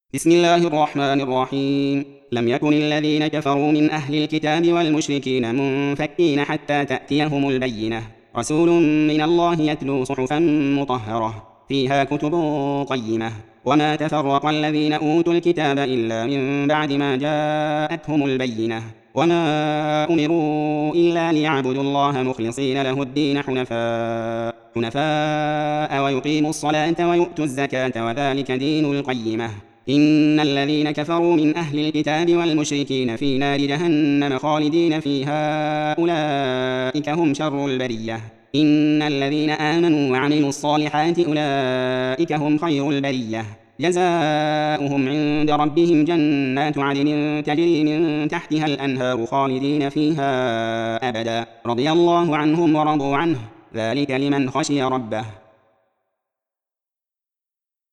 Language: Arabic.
بسم الله الرحمن الرحيم. لم يكن الذين كفروا من أهل الكتاب والمشركين منفكين حتى تأتيهم البينة. رسول من الله يتلو صحفا مطهرة فيها كتب قيمة. وما تفرق الذين أوتوا الكتاب إلا من بعد ما جاءتهم البينة. وما أمروا إلا ليعبدوا الله مخلصين له الدين حنفاء ويقيموا الصلاة ويؤتوا الزكاة وذلك دين القيمة. إن الذين كفروا من أهل الكتاب والمشركين في نار جهنم خالدين فيها أولئك هم شر البرية. إن الذين آمنوا وعملوا الصالحات أولئك هم خير البرية. جزاؤهم عند ربهم جنات عدن تجري من تحتها الأنهار خالدين فيها أبدا رضي الله عنهم ورضوا عنه ذلك لمن خشي ربه.